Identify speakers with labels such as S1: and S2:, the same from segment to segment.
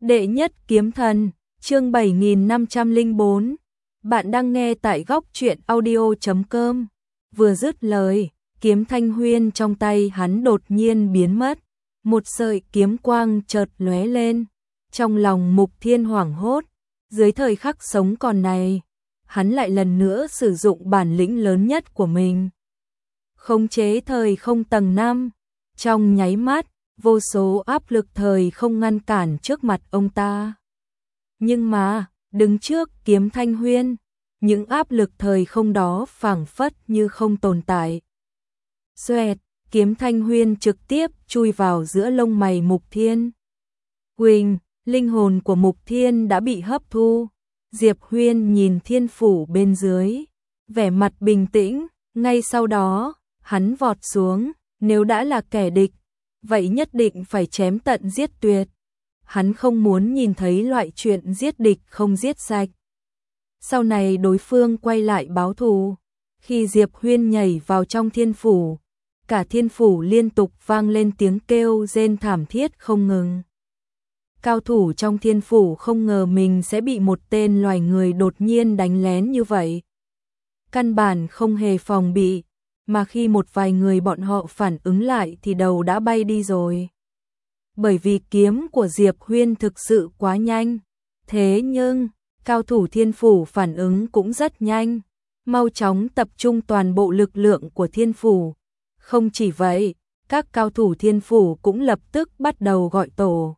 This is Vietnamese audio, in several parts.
S1: Đệ nhất kiếm thần, chương 7504. Bạn đang nghe tại góc truyện audio.com. Vừa dứt lời, kiếm thanh huyên trong tay hắn đột nhiên biến mất. Một sợi kiếm quang chợt lóe lên. Trong lòng Mục Thiên hoảng hốt, dưới thời khắc sống còn này, hắn lại lần nữa sử dụng bản lĩnh lớn nhất của mình. Khống chế thời không tầng 5, trong nháy mắt, vô số áp lực thời không ngăn cản trước mặt ông ta. Nhưng mà, đứng trước kiếm thanh huyên, những áp lực thời không đó phảng phất như không tồn tại. Xoẹt, kiếm thanh huyên trực tiếp chui vào giữa lông mày Mục Thiên. Huỳnh, linh hồn của Mục Thiên đã bị hấp thu. Diệp Huyên nhìn thiên phủ bên dưới, vẻ mặt bình tĩnh, ngay sau đó, hắn vọt xuống, nếu đã là kẻ địch, vậy nhất định phải chém tận giết tuyệt. Hắn không muốn nhìn thấy loại chuyện giết địch không giết sạch. Sau này đối phương quay lại báo thù, khi Diệp Huyên nhảy vào trong thiên phủ, cả thiên phủ liên tục vang lên tiếng kêu rên thảm thiết không ngừng. Cao thủ trong thiên phủ không ngờ mình sẽ bị một tên loài người đột nhiên đánh lén như vậy. Căn bản không hề phòng bị, mà khi một vài người bọn họ phản ứng lại thì đầu đã bay đi rồi. Bởi vì kiếm của Diệp Huyên thực sự quá nhanh. Thế nhưng, cao thủ thiên phủ phản ứng cũng rất nhanh, mau chóng tập trung toàn bộ lực lượng của thiên phủ. Không chỉ vậy, các cao thủ thiên phủ cũng lập tức bắt đầu gọi tổ.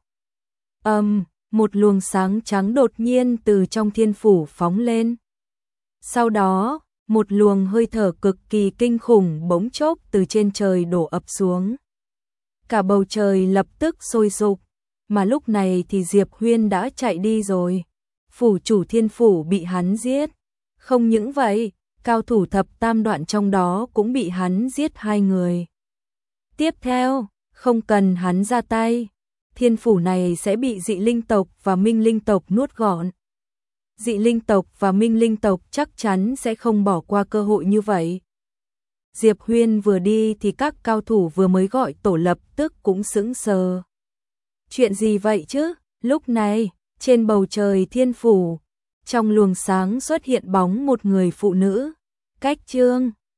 S1: Một luồng sáng trắng đột nhiên từ trong thiên phủ phóng lên. Sau đó, một luồng hơi thở cực kỳ kinh khủng bỗng chốc từ trên trời đổ ập xuống. Cả bầu trời lập tức sôi sục, mà lúc này thì Diệp Huyên đã chạy đi rồi. Phủ chủ thiên phủ bị hắn giết. Không những vậy, cao thủ thập tam đoạn trong đó cũng bị hắn giết 2 người. Tiếp theo, không cần hắn ra tay, thiên phủ này sẽ bị dị linh tộc và minh linh tộc nuốt gọn. Dị linh tộc và minh linh tộc chắc chắn sẽ không bỏ qua cơ hội như vậy. Diệp Huyên vừa đi thì các cao thủ vừa mới gọi tổ lập tức cũng sững sờ. Chuyện gì vậy chứ? Lúc này, trên bầu trời thiên phủ, trong luồng sáng xuất hiện bóng một người phụ nữ. Cách chương